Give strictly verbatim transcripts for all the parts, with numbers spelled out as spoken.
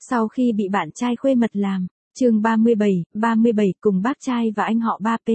Sau khi bị bạn trai khuê mật làm, chương ba mươi bảy, ba mươi bảy cùng bác trai và anh họ ba P.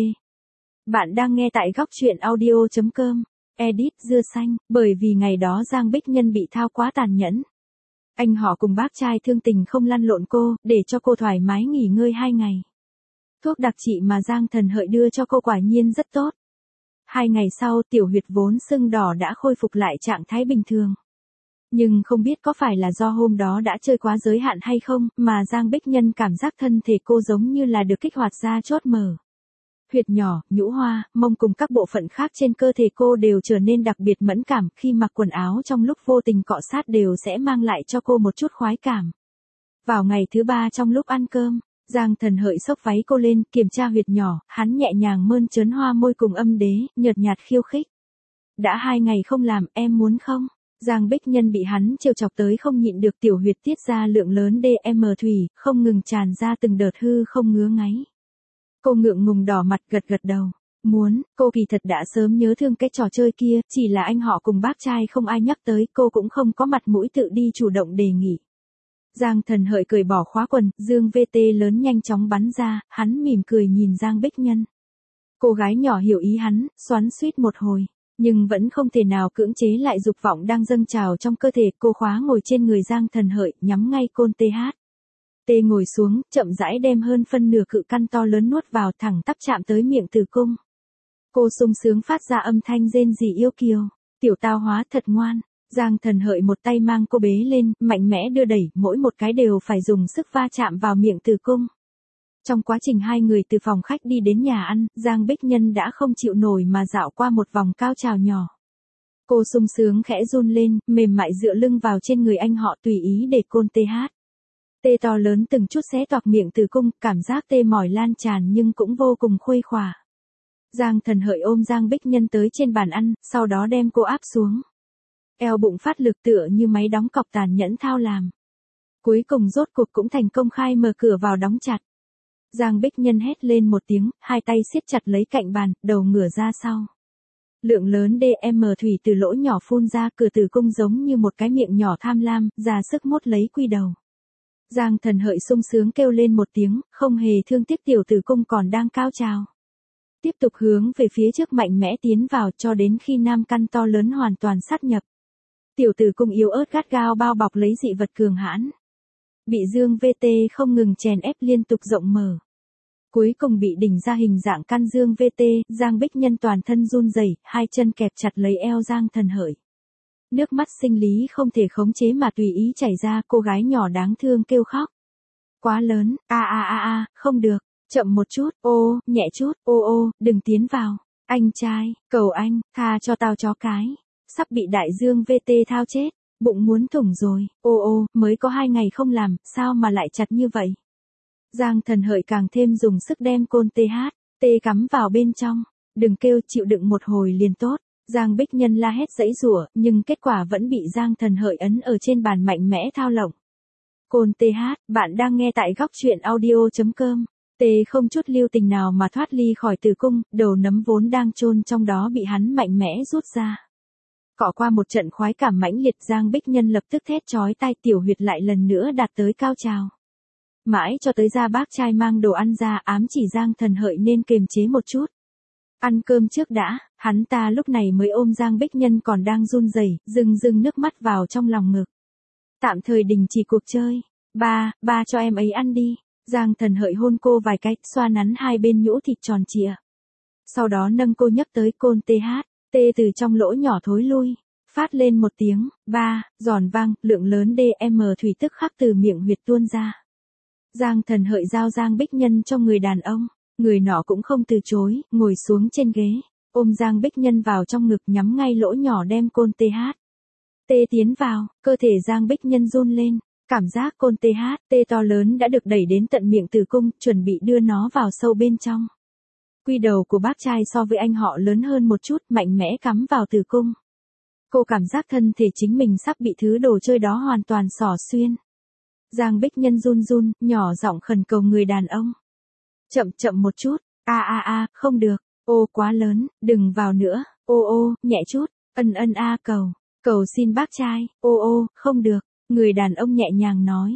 Bạn đang nghe tại góc truyện audio chấm com, edit dưa xanh, bởi vì ngày đó Giang Bích Nhân bị thao quá tàn nhẫn. Anh họ cùng bác trai thương tình không lăn lộn cô, để cho cô thoải mái nghỉ ngơi hai ngày. Thuốc đặc trị mà Giang Thần Hợi đưa cho cô quả nhiên rất tốt. Hai ngày sau tiểu huyệt vốn sưng đỏ đã khôi phục lại trạng thái bình thường. Nhưng không biết có phải là do hôm đó đã chơi quá giới hạn hay không, mà Giang Bích Nhân cảm giác thân thể cô giống như là được kích hoạt ra chốt mở. Huyệt nhỏ, nhũ hoa, mông cùng các bộ phận khác trên cơ thể cô đều trở nên đặc biệt mẫn cảm, khi mặc quần áo trong lúc vô tình cọ sát đều sẽ mang lại cho cô một chút khoái cảm. Vào ngày thứ ba trong lúc ăn cơm, Giang Thần Hợi xốc váy cô lên, kiểm tra huyệt nhỏ, hắn nhẹ nhàng mơn trớn hoa môi cùng âm đế, nhợt nhạt khiêu khích. Đã hai ngày không làm, em muốn không? Giang Bích Nhân bị hắn trêu chọc tới không nhịn được, tiểu huyệt tiết ra lượng lớn đê em thủy, không ngừng tràn ra từng đợt hư không ngứa ngáy. Cô ngượng ngùng đỏ mặt gật gật đầu. Muốn, cô kỳ thật đã sớm nhớ thương cái trò chơi kia, chỉ là anh họ cùng bác trai không ai nhắc tới, cô cũng không có mặt mũi tự đi chủ động đề nghị. Giang Thần Hợi cởi bỏ khóa quần, dương vê tê lớn nhanh chóng bắn ra, hắn mỉm cười nhìn Giang Bích Nhân. Cô gái nhỏ hiểu ý hắn, xoắn xuýt một hồi, nhưng vẫn không thể nào cưỡng chế lại dục vọng đang dâng trào trong cơ thể. Cô khóa ngồi trên người Giang Thần Hợi, nhắm ngay côn tê hát. Tê ngồi xuống, chậm rãi đem hơn phân nửa cự căn to lớn nuốt vào, thẳng tắp chạm tới miệng tử cung. Cô sung sướng phát ra âm thanh rên rỉ yêu kiều. Tiểu tao hóa thật ngoan. Giang Thần Hợi một tay mang cô bế lên, mạnh mẽ đưa đẩy, mỗi một cái đều phải dùng sức va chạm vào miệng tử cung. Trong quá trình hai người từ phòng khách đi đến nhà ăn, Giang Bích Nhân đã không chịu nổi mà dạo qua một vòng cao trào nhỏ. Cô sung sướng khẽ run lên, mềm mại dựa lưng vào trên người anh họ, tùy ý để côn tê hát. Tê to lớn từng chút xé toạc miệng tử cung, cảm giác tê mỏi lan tràn nhưng cũng vô cùng khuây khỏa. Giang Thần Hợi ôm Giang Bích Nhân tới trên bàn ăn, sau đó đem cô áp xuống. Eo bụng phát lực tựa như máy đóng cọc tàn nhẫn thao làm. Cuối cùng rốt cuộc cũng thành công khai mở cửa vào đóng chặt. Giang Bích Nhân hét lên một tiếng, hai tay siết chặt lấy cạnh bàn, đầu ngửa ra sau. Lượng lớn đê em thủy từ lỗ nhỏ phun ra, cửa tử cung giống như một cái miệng nhỏ tham lam, ra sức mốt lấy quy đầu. Giang Thần Hợi sung sướng kêu lên một tiếng, không hề thương tiếc tiểu tử cung còn đang cao trào. Tiếp tục hướng về phía trước mạnh mẽ tiến vào cho đến khi nam căn to lớn hoàn toàn sát nhập. Tiểu tử cung yếu ớt gắt gao bao bọc lấy dị vật cường hãn. Bị dương vê tê không ngừng chèn ép liên tục rộng mở. Cuối cùng bị đỉnh ra hình dạng căn dương vê tê, Giang Bích Nhân toàn thân run rẩy, hai chân kẹp chặt lấy eo Giang Thần Hợi. Nước mắt sinh lý không thể khống chế mà tùy ý chảy ra, cô gái nhỏ đáng thương kêu khóc. Quá lớn, a a a a, không được, chậm một chút, ô, nhẹ chút, ô ô, đừng tiến vào. Anh trai, cầu anh, tha cho tao chó cái. Sắp bị đại dương vê tê thao chết, bụng muốn thủng rồi, ô ô, mới có hai ngày không làm, sao mà lại chặt như vậy. Giang Thần Hợi càng thêm dùng sức đem côn tê hát, tê cắm vào bên trong, đừng kêu, chịu đựng một hồi liền tốt. Giang Bích Nhân la hét giãy giụa, nhưng kết quả vẫn bị Giang Thần Hợi ấn ở trên bàn mạnh mẽ thao lộng. Côn tê hát, bạn đang nghe tại góc truyện audio chấm com. Tê không chút lưu tình nào mà thoát ly khỏi tử cung, đầu nấm vốn đang chôn trong đó bị hắn mạnh mẽ rút ra. Cọ qua một trận khoái cảm mãnh liệt, Giang Bích Nhân lập tức thét chói tai, tiểu huyệt lại lần nữa đạt tới cao trào. Mãi cho tới ra bác trai mang đồ ăn ra, ám chỉ Giang Thần Hợi nên kiềm chế một chút. Ăn cơm trước đã, hắn ta lúc này mới ôm Giang Bích Nhân còn đang run rẩy, rưng rưng nước mắt vào trong lòng ngực. Tạm thời đình chỉ cuộc chơi. Ba, ba cho em ấy ăn đi. Giang Thần Hợi hôn cô vài cái, xoa nắn hai bên nhũ thịt tròn trịa. Sau đó nâng cô nhấc tới côn tê hát, tê từ trong lỗ nhỏ thối lui, phát lên một tiếng, ba, giòn vang, lượng lớn đê em thủy tức khắc từ miệng huyệt tuôn ra. Giang Thần Hợi giao Giang Bích Nhân cho người đàn ông. Người nọ cũng không từ chối, ngồi xuống trên ghế, ôm Giang Bích Nhân vào trong ngực, nhắm ngay lỗ nhỏ đem côn tê hát. Tê tiến vào, cơ thể Giang Bích Nhân run lên, cảm giác côn tê hát, tê to lớn đã được đẩy đến tận miệng tử cung, chuẩn bị đưa nó vào sâu bên trong. Quy đầu của bác trai so với anh họ lớn hơn một chút, mạnh mẽ cắm vào tử cung. Cô cảm giác thân thể chính mình sắp bị thứ đồ chơi đó hoàn toàn xỏ xuyên. Giang Bích Nhân run run, nhỏ giọng khẩn cầu người đàn ông. Chậm chậm một chút, a a a, không được, ô quá lớn, đừng vào nữa, ô ô, nhẹ chút, ân ân a cầu, cầu xin bác trai, ô ô, không được, người đàn ông nhẹ nhàng nói.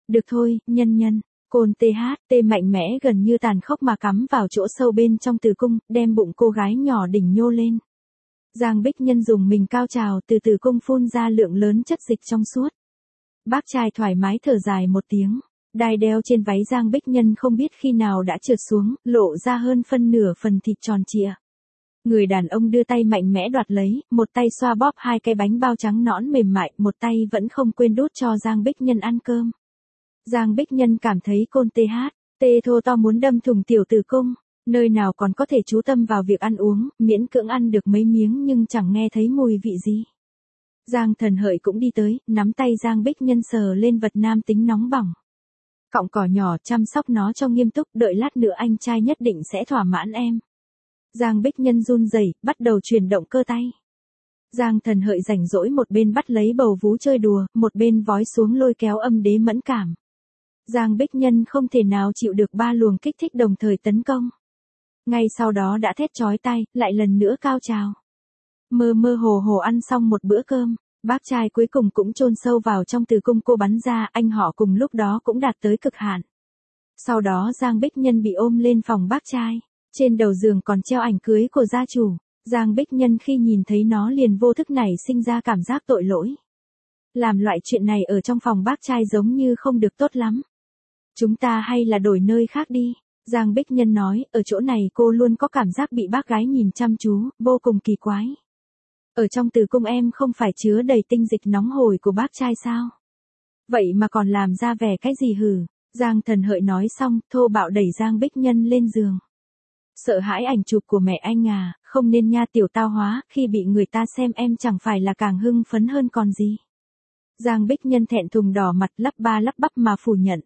Được thôi, nhân nhân. Côn tê hát tê mạnh mẽ gần như tàn khốc mà cắm vào chỗ sâu bên trong tử cung, đem bụng cô gái nhỏ đỉnh nhô lên. Giang Bích Nhân dùng mình cao trào từ tử cung phun ra lượng lớn chất dịch trong suốt. Bác trai thoải mái thở dài một tiếng. Đai đeo trên váy Giang Bích Nhân không biết khi nào đã trượt xuống, lộ ra hơn phân nửa phần thịt tròn trịa. Người đàn ông đưa tay mạnh mẽ đoạt lấy, một tay xoa bóp hai cái bánh bao trắng nõn mềm mại, một tay vẫn không quên đút cho Giang Bích Nhân ăn cơm. Giang Bích Nhân cảm thấy côn tê hát tê thô to muốn đâm thùng tiểu tử cung, nơi nào còn có thể chú tâm vào việc ăn uống, miễn cưỡng ăn được mấy miếng nhưng chẳng nghe thấy mùi vị gì. Giang Thần Hợi cũng đi tới, nắm tay Giang Bích Nhân sờ lên vật nam tính nóng bỏng. Cọng cỏ nhỏ chăm sóc nó cho nghiêm túc, đợi lát nữa anh trai nhất định sẽ thỏa mãn em. Giang Bích Nhân run rẩy, bắt đầu chuyển động cơ tay. Giang Thần Hợi rảnh rỗi một bên bắt lấy bầu vú chơi đùa, một bên vói xuống lôi kéo âm đế mẫn cảm. Giang Bích Nhân không thể nào chịu được ba luồng kích thích đồng thời tấn công. Ngay sau đó đã thét chói tai, lại lần nữa cao trào. Mơ mơ hồ hồ ăn xong một bữa cơm, bác trai cuối cùng cũng chôn sâu vào trong tử cung cô bắn ra, anh họ cùng lúc đó cũng đạt tới cực hạn. Sau đó Giang Bích Nhân bị ôm lên phòng bác trai, trên đầu giường còn treo ảnh cưới của gia chủ. Giang Bích Nhân khi nhìn thấy nó liền vô thức nảy sinh ra cảm giác tội lỗi. Làm loại chuyện này ở trong phòng bác trai giống như không được tốt lắm. Chúng ta hay là đổi nơi khác đi. Giang Bích Nhân nói, ở chỗ này cô luôn có cảm giác bị bác gái nhìn chăm chú, vô cùng kỳ quái. Ở trong tử cung em không phải chứa đầy tinh dịch nóng hổi của bác trai sao? Vậy mà còn làm ra vẻ cái gì hử? Giang Thần Hợi nói xong, thô bạo đẩy Giang Bích Nhân lên giường. Sợ hãi ảnh chụp của mẹ anh à, không nên nha tiểu tao hóa, khi bị người ta xem em chẳng phải là càng hưng phấn hơn còn gì. Giang Bích Nhân thẹn thùng đỏ mặt lắp ba lắp bắp mà phủ nhận.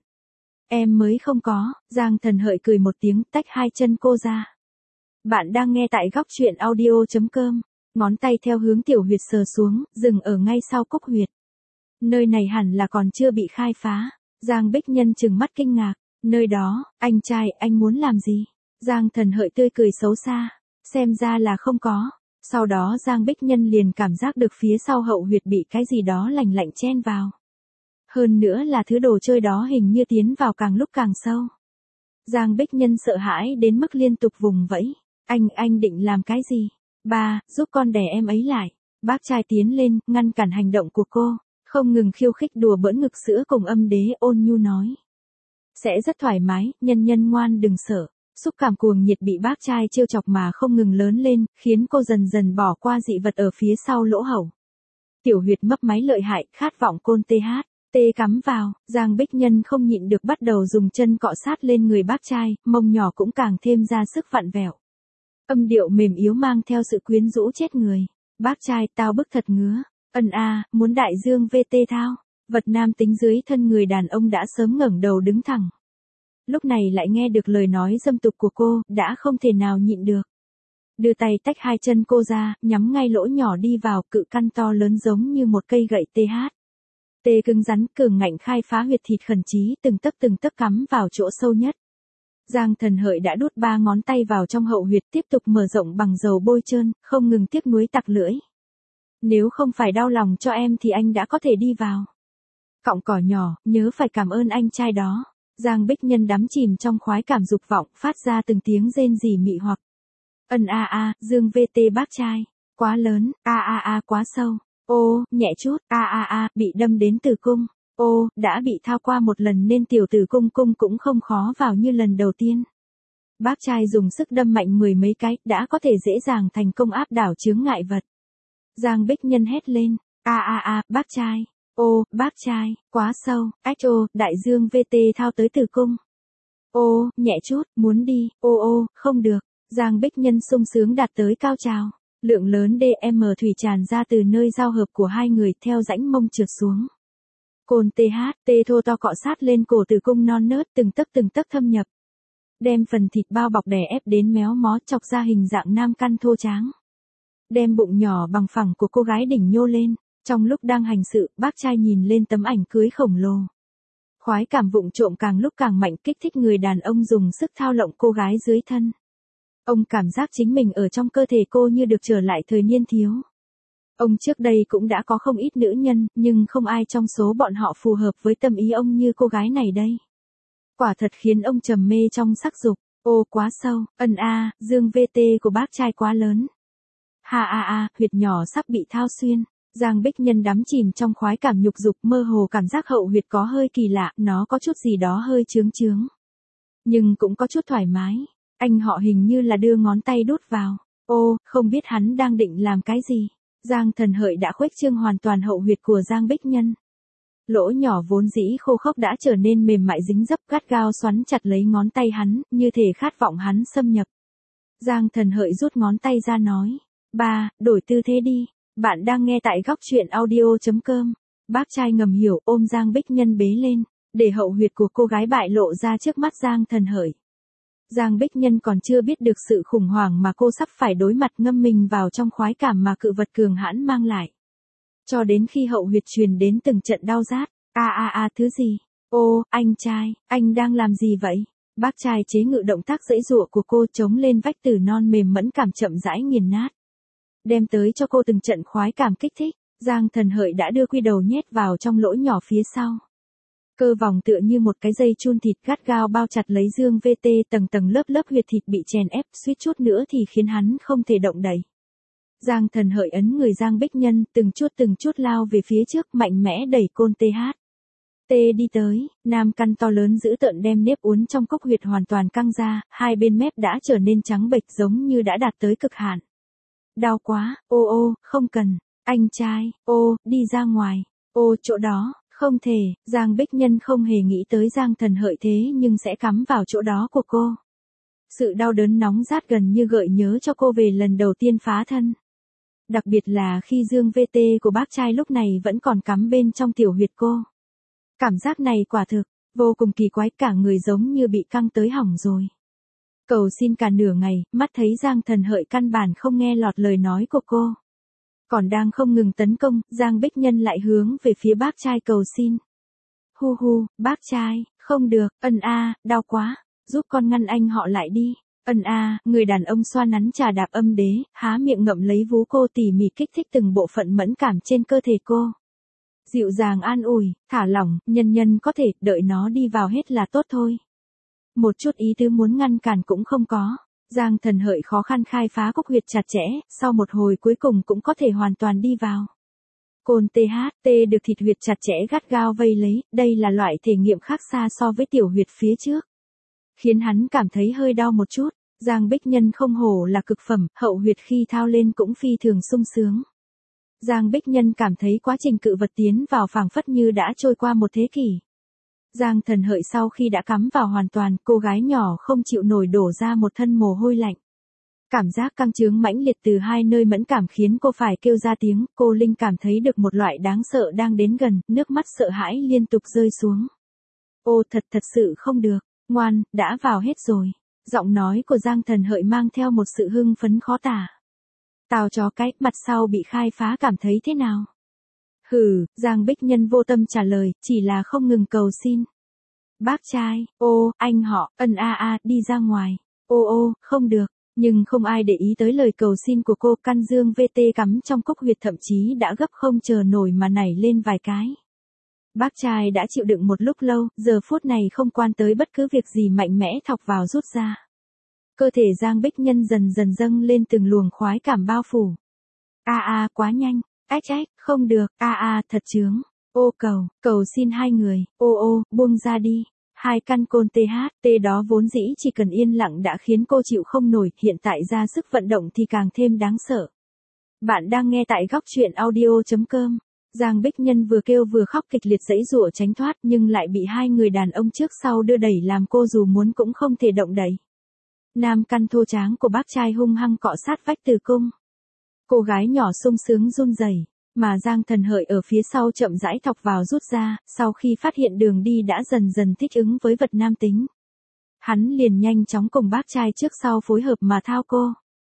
Em mới không có. Giang Thần Hợi cười một tiếng, tách hai chân cô ra. Bạn đang nghe tại góc truyện audio chấm com. Ngón tay theo hướng tiểu huyệt sờ xuống, dừng ở ngay sau cúc huyệt. Nơi này hẳn là còn chưa bị khai phá. Giang Bích Nhân trừng mắt kinh ngạc. Nơi đó, anh trai, anh muốn làm gì? Giang Thần Hợi tươi cười xấu xa. Xem ra là không có. Sau đó Giang Bích Nhân liền cảm giác được phía sau hậu huyệt bị cái gì đó lạnh lạnh chen vào. Hơn nữa là thứ đồ chơi đó hình như tiến vào càng lúc càng sâu. Giang Bích Nhân sợ hãi đến mức liên tục vùng vẫy. Anh, anh định làm cái gì? Ba, giúp con đè em ấy lại. Bác trai tiến lên, ngăn cản hành động của cô, không ngừng khiêu khích đùa bỡn ngực sữa cùng âm đế ôn nhu nói. Sẽ rất thoải mái, nhân nhân ngoan đừng sợ. Xúc cảm cuồng nhiệt bị bác trai trêu chọc mà không ngừng lớn lên, khiến cô dần dần bỏ qua dị vật ở phía sau lỗ hổng. Tiểu huyệt mấp máy lợi hại, khát vọng côn tê hát tê cắm vào, Giang Bích Nhân không nhịn được bắt đầu dùng chân cọ sát lên người bác trai, mông nhỏ cũng càng thêm ra sức vặn vẹo. Âm điệu mềm yếu mang theo sự quyến rũ chết người. Bác trai, tao bức thật ngứa. Ân a, muốn đại dương vê tê thao. Vật nam tính dưới thân người đàn ông đã sớm ngẩng đầu đứng thẳng. Lúc này lại nghe được lời nói dâm tục của cô, đã không thể nào nhịn được. Đưa tay tách hai chân cô ra, nhắm ngay lỗ nhỏ đi vào, cự căn to lớn giống như một cây gậy tê hát. Tê cứng rắn, cường ngạnh khai phá huyệt thịt khẩn trí, từng tấc từng tấc cắm vào chỗ sâu nhất. Giang Thần Hợi đã đút ba ngón tay vào trong hậu huyệt, tiếp tục mở rộng bằng dầu bôi trơn, không ngừng tiếc nuối tặc lưỡi. Nếu không phải đau lòng cho em thì anh đã có thể đi vào. Cọng cỏ nhỏ, nhớ phải cảm ơn anh trai đó. Giang Bích Nhân đắm chìm trong khoái cảm dục vọng, phát ra từng tiếng rên rỉ mị hoặc. Ân a a, dương vê tê bác trai. Quá lớn, a a a quá sâu. Ô, nhẹ chút, a a a, bị đâm đến tử cung. Ô, đã bị thao qua một lần nên tiểu tử cung cung cũng không khó vào như lần đầu tiên. Bác trai dùng sức đâm mạnh mười mấy cái, đã có thể dễ dàng thành công áp đảo chướng ngại vật. Giang Bích Nhân hét lên, a a a, bác trai. Ô, bác trai, quá sâu, ách ô, đại dương vê tê thao tới tử cung. Ô, nhẹ chút, muốn đi, ô ô, không được. Giang Bích Nhân sung sướng đạt tới cao trào. Lượng lớn đê em thủy tràn ra từ nơi giao hợp của hai người theo rãnh mông trượt xuống. Côn tê hát tê thô to cọ sát lên cổ tử cung non nớt từng tấc từng tấc thâm nhập. Đem phần thịt bao bọc đè ép đến méo mó chọc ra hình dạng nam căn thô tráng. Đem bụng nhỏ bằng phẳng của cô gái đỉnh nhô lên. Trong lúc đang hành sự, bác trai nhìn lên tấm ảnh cưới khổng lồ. Khoái cảm vụng trộm càng lúc càng mạnh kích thích người đàn ông dùng sức thao lộng cô gái dưới thân. Ông cảm giác chính mình ở trong cơ thể cô như được trở lại thời niên thiếu. Ông trước đây cũng đã có không ít nữ nhân, nhưng không ai trong số bọn họ phù hợp với tâm ý ông như cô gái này đây. Quả thật khiến ông trầm mê trong sắc dục. Ô quá sâu, ân a, dương vê tê của bác trai quá lớn. Ha a a, huyệt nhỏ sắp bị thao xuyên. Giang Bích Nhân đắm chìm trong khoái cảm nhục dục, mơ hồ cảm giác hậu huyệt có hơi kỳ lạ, nó có chút gì đó hơi chướng chướng. Nhưng cũng có chút thoải mái. Anh họ hình như là đưa ngón tay đút vào. Ô, không biết hắn đang định làm cái gì. Giang Thần Hợi đã khuếch trương hoàn toàn hậu huyệt của Giang Bích Nhân. Lỗ nhỏ vốn dĩ khô khốc đã trở nên mềm mại dính dấp, gắt gao xoắn chặt lấy ngón tay hắn, như thể khát vọng hắn xâm nhập. Giang Thần Hợi rút ngón tay ra nói. Ba, đổi tư thế đi. Bạn đang nghe tại góc truyện audio.com. Bác trai ngầm hiểu ôm Giang Bích Nhân bế lên, để hậu huyệt của cô gái bại lộ ra trước mắt Giang Thần Hợi. Giang Bích Nhân còn chưa biết được sự khủng hoảng mà cô sắp phải đối mặt, ngâm mình vào trong khoái cảm mà cự vật cường hãn mang lại. Cho đến khi hậu huyệt truyền đến từng trận đau rát. A a a, thứ gì? Ô, anh trai, anh đang làm gì vậy? Bác trai chế ngự động tác giãy giụa của cô, chống lên vách tử non mềm mẫn cảm chậm rãi nghiền nát. Đem tới cho cô từng trận khoái cảm kích thích. Giang Thần Hợi đã đưa quy đầu nhét vào trong lỗ nhỏ phía sau. Cơ vòng tựa như một cái dây chun thịt gắt gao bao chặt lấy dương vê tê, tầng tầng lớp lớp huyệt thịt bị chèn ép, suýt chút nữa thì khiến hắn không thể động đậy. Giang Thần Hợi ấn người Giang Bích Nhân, từng chút từng chút lao về phía trước, mạnh mẽ đẩy côn tê hát. Tê đi tới, nam căn to lớn dữ tợn đem nếp uốn trong cốc huyệt hoàn toàn căng ra, hai bên mép đã trở nên trắng bệch giống như đã đạt tới cực hạn. Đau quá, ô ô, không cần, anh trai, ô, đi ra ngoài, ô chỗ đó, không thể. Giang Bích Nhân không hề nghĩ tới Giang Thần Hợi thế nhưng sẽ cắm vào chỗ đó của cô. Sự đau đớn nóng rát gần như gợi nhớ cho cô về lần đầu tiên phá thân. Đặc biệt là khi dương vê tê của bác trai lúc này vẫn còn cắm bên trong tiểu huyệt cô. Cảm giác này quả thực, vô cùng kỳ quái, cả người giống như bị căng tới hỏng rồi. Cầu xin cả nửa ngày, mắt thấy Giang Thần Hợi căn bản không nghe lọt lời nói của cô. Còn đang không ngừng tấn công, Giang Bích Nhân lại hướng về phía bác trai cầu xin. Hu hu, bác trai, không được, ân a, đau quá, giúp con ngăn anh họ lại đi. Ân a, người đàn ông xoa nắn trà đạp âm đế, há miệng ngậm lấy vú cô, tỉ mỉ kích thích từng bộ phận mẫn cảm trên cơ thể cô. Dịu dàng an ủi, thả lỏng, nhân nhân có thể, đợi nó đi vào hết là tốt thôi. Một chút ý tứ muốn ngăn cản cũng không có. Giang Thần Hợi khó khăn khai phá cốc huyệt chặt chẽ, sau một hồi cuối cùng cũng có thể hoàn toàn đi vào. Côn tê hát tê được thịt huyệt chặt chẽ gắt gao vây lấy, đây là loại thể nghiệm khác xa so với tiểu huyệt phía trước. Khiến hắn cảm thấy hơi đau một chút. Giang Bích Nhân không hổ là cực phẩm, hậu huyệt khi thao lên cũng phi thường sung sướng. Giang Bích Nhân cảm thấy quá trình cự vật tiến vào phảng phất như đã trôi qua một thế kỷ. Giang Thần Hợi sau khi đã cắm vào hoàn toàn, cô gái nhỏ không chịu nổi đổ ra một thân mồ hôi lạnh. Cảm giác căng chướng mãnh liệt từ hai nơi mẫn cảm khiến cô phải kêu ra tiếng, cô Linh cảm thấy được một loại đáng sợ đang đến gần, nước mắt sợ hãi liên tục rơi xuống. Ô thật thật sự không được, ngoan, đã vào hết rồi. Giọng nói của Giang Thần Hợi mang theo một sự hưng phấn khó tả. Tao chó cái, mặt sau bị khai phá cảm thấy thế nào? Hừ, Giang Bích Nhân vô tâm trả lời, chỉ là không ngừng cầu xin. Bác trai, ô, anh họ, ân a a, đi ra ngoài. Ô ô, không được, nhưng không ai để ý tới lời cầu xin của cô, căn dương vê tê cắm trong cốc huyệt thậm chí đã gấp không chờ nổi mà nảy lên vài cái. Bác trai đã chịu đựng một lúc lâu, giờ phút này không quan tới bất cứ việc gì mạnh mẽ thọc vào rút ra. Cơ thể Giang Bích Nhân dần dần dâng lên từng luồng khoái cảm bao phủ. A a, quá nhanh. Ách ách, không được, a a, thật chướng. Ô cầu, cầu xin hai người, ô ô, buông ra đi. Hai căn côn tê hát tê đó vốn dĩ chỉ cần yên lặng đã khiến cô chịu không nổi, hiện tại ra sức vận động thì càng thêm đáng sợ. Bạn đang nghe tại góc truyện audio.com. Giang Bích Nhân vừa kêu vừa khóc kịch liệt giãy giụa tránh thoát nhưng lại bị hai người đàn ông trước sau đưa đẩy làm cô dù muốn cũng không thể động đậy. Nam căn thô tráng của bác trai hung hăng cọ sát vách tử cung. Cô gái nhỏ sung sướng run rẩy, mà Giang Thần Hợi ở phía sau chậm rãi thọc vào rút ra, sau khi phát hiện đường đi đã dần dần thích ứng với vật nam tính. Hắn liền nhanh chóng cùng bác trai trước sau phối hợp mà thao cô.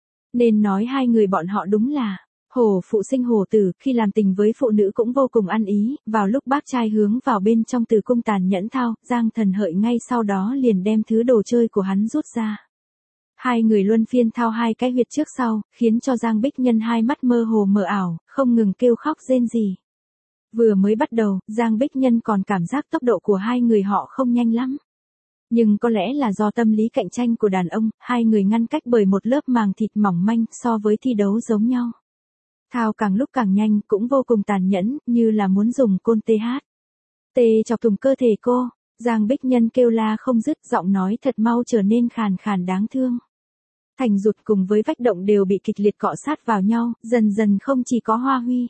Nên nói hai người bọn họ đúng là hổ phụ sinh hổ tử, khi làm tình với phụ nữ cũng vô cùng ăn ý, vào lúc bác trai hướng vào bên trong tử cung tàn nhẫn thao, Giang Thần Hợi ngay sau đó liền đem thứ đồ chơi của hắn rút ra. Hai người luân phiên thao hai cái huyệt trước sau, khiến cho Giang Bích Nhân hai mắt mơ hồ mờ ảo, không ngừng kêu khóc rên rỉ. Vừa mới bắt đầu, Giang Bích Nhân còn cảm giác tốc độ của hai người họ không nhanh lắm. Nhưng có lẽ là do tâm lý cạnh tranh của đàn ông, hai người ngăn cách bởi một lớp màng thịt mỏng manh so với thi đấu giống nhau. Thao càng lúc càng nhanh cũng vô cùng tàn nhẫn, như là muốn dùng côn tê hát. Tê chọc thủng cơ thể cô, Giang Bích Nhân kêu la không dứt, giọng nói thật mau trở nên khàn khàn đáng thương. Thành Rụt cùng với vách động đều bị kịch liệt cọ sát vào nhau, dần dần không chỉ có Hoa Huy.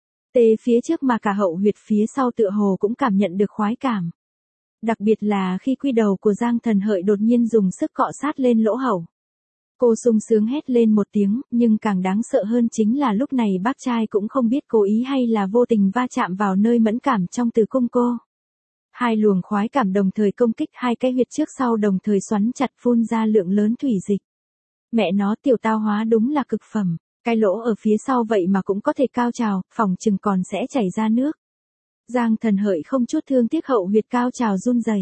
Tê phía trước mà cả hậu huyệt phía sau tựa hồ cũng cảm nhận được khoái cảm. Đặc biệt là khi quy đầu của Giang Thần Hợi đột nhiên dùng sức cọ sát lên lỗ hậu. Cô sung sướng hét lên một tiếng, nhưng càng đáng sợ hơn chính là lúc này bác trai cũng không biết cố ý hay là vô tình va chạm vào nơi mẫn cảm trong tử cung cô. Hai luồng khoái cảm đồng thời công kích hai cái huyệt trước sau đồng thời xoắn chặt phun ra lượng lớn thủy dịch. Mẹ nó tiểu tao hóa đúng là cực phẩm, cái lỗ ở phía sau vậy mà cũng có thể cao trào, phỏng chừng còn sẽ chảy ra nước. Giang Thần Hợi không chút thương tiếc hậu huyệt cao trào run rẩy.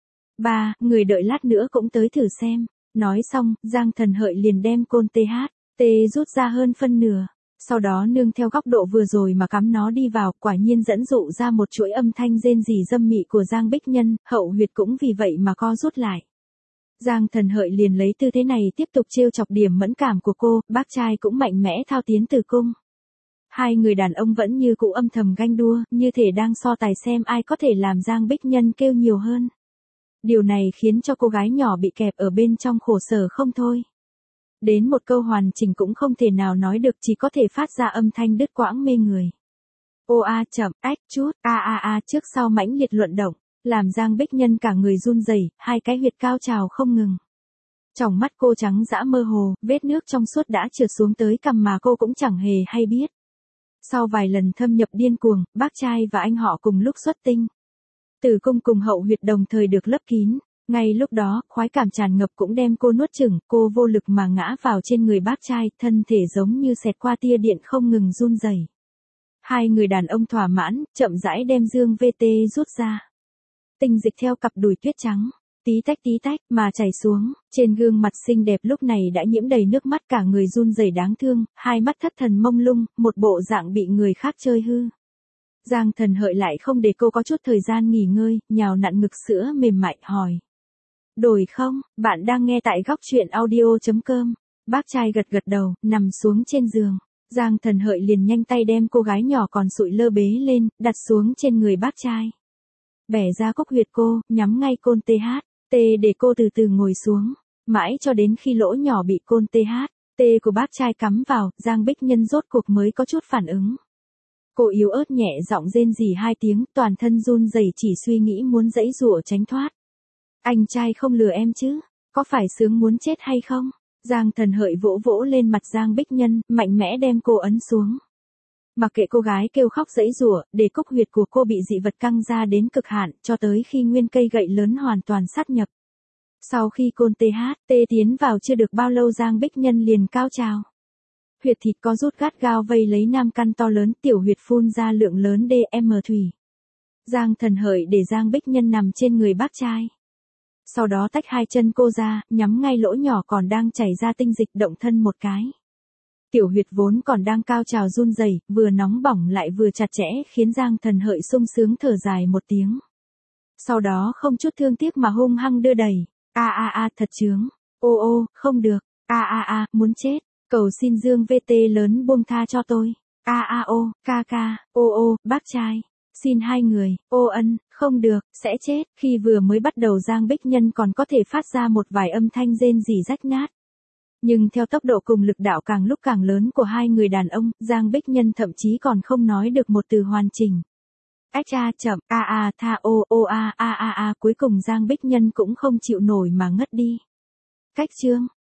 Ba, người đợi lát nữa cũng tới thử xem. Nói xong, Giang Thần Hợi liền đem côn tê hát, tê rút ra hơn phân nửa. Sau đó nương theo góc độ vừa rồi mà cắm nó đi vào, quả nhiên dẫn dụ ra một chuỗi âm thanh rên rỉ dâm mị của Giang Bích Nhân, hậu huyệt cũng vì vậy mà co rút lại. Giang Thần Hợi liền lấy tư thế này tiếp tục trêu chọc điểm mẫn cảm của cô, bác trai cũng mạnh mẽ thao tiến tử cung. Hai người đàn ông vẫn như cũ âm thầm ganh đua, như thể đang so tài xem ai có thể làm Giang Bích Nhân kêu nhiều hơn. Điều này khiến cho cô gái nhỏ bị kẹp ở bên trong khổ sở không thôi. Đến một câu hoàn chỉnh cũng không thể nào nói được, chỉ có thể phát ra âm thanh đứt quãng mê người. Ô a chậm, ách chút, a a a trước sau mãnh liệt luận động, làm Giang Bích Nhân cả người run rẩy, hai cái huyệt cao trào không ngừng. Trong mắt cô trắng dã mơ hồ, vết nước trong suốt đã trượt xuống tới cằm mà cô cũng chẳng hề hay biết. Sau vài lần thâm nhập điên cuồng, bác trai và anh họ cùng lúc xuất tinh. Tử cung cùng hậu huyệt đồng thời được lấp kín. Ngay lúc đó, khoái cảm tràn ngập cũng đem cô nuốt chửng, cô vô lực mà ngã vào trên người bác trai, thân thể giống như xẹt qua tia điện không ngừng run rẩy. Hai người đàn ông thỏa mãn, chậm rãi đem dương vê tê rút ra. Tinh dịch theo cặp đùi tuyết trắng, tí tách tí tách mà chảy xuống, trên gương mặt xinh đẹp lúc này đã nhiễm đầy nước mắt, cả người run rẩy đáng thương, hai mắt thất thần mông lung, một bộ dạng bị người khác chơi hư. Giang Thần Hợi lại không để cô có chút thời gian nghỉ ngơi, nhào nặn ngực sữa mềm mại hỏi. Đổi không, bạn đang nghe tại góc truyện audio chấm com. Bác trai gật gật đầu, nằm xuống trên giường. Giang Thần Hợi liền nhanh tay đem cô gái nhỏ còn sụi lơ bế lên, đặt xuống trên người bác trai. Bẻ ra cốc huyệt cô, nhắm ngay côn tê hát, tê để cô từ từ ngồi xuống. Mãi cho đến khi lỗ nhỏ bị côn tê hát, tê của bác trai cắm vào, Giang Bích Nhân rốt cuộc mới có chút phản ứng. Cô yếu ớt nhẹ giọng rên rỉ hai tiếng, toàn thân run rẩy chỉ suy nghĩ muốn giãy giụa tránh thoát. Anh trai không lừa em chứ, có phải sướng muốn chết hay không? Giang Thần Hợi vỗ vỗ lên mặt Giang Bích Nhân, mạnh mẽ đem cô ấn xuống. Mặc kệ cô gái kêu khóc giãy giụa, để cốc huyệt của cô bị dị vật căng ra đến cực hạn, cho tới khi nguyên cây gậy lớn hoàn toàn sát nhập. Sau khi côn tê hát, tê tiến vào chưa được bao lâu Giang Bích Nhân liền cao trào. Huyệt thịt có rút gắt gao vây lấy nam căn to lớn, tiểu huyệt phun ra lượng lớn đê em thủy. Giang Thần Hợi để Giang Bích Nhân nằm trên người bác trai. Sau đó tách hai chân cô ra, nhắm ngay lỗ nhỏ còn đang chảy ra tinh dịch, động thân một cái. Tiểu huyệt vốn còn đang cao trào run rẩy, vừa nóng bỏng lại vừa chặt chẽ, khiến Giang Thần Hợi sung sướng thở dài một tiếng. Sau đó không chút thương tiếc mà hung hăng đưa đẩy. A a a thật chướng. Ô ô, không được. A a a, muốn chết. Cầu xin Dương vê tê lớn buông tha cho tôi. A a ô, ca ca, ô ô, bác trai. Xin hai người, ô ân, không được, sẽ chết. Khi vừa mới bắt đầu Giang Bích Nhân còn có thể phát ra một vài âm thanh rên rỉ rách nát. Nhưng theo tốc độ cùng lực đạo càng lúc càng lớn của hai người đàn ông, Giang Bích Nhân thậm chí còn không nói được một từ hoàn chỉnh. Ách a chậm, a a tha ô ô a a a a cuối cùng Giang Bích Nhân cũng không chịu nổi mà ngất đi. Cách chương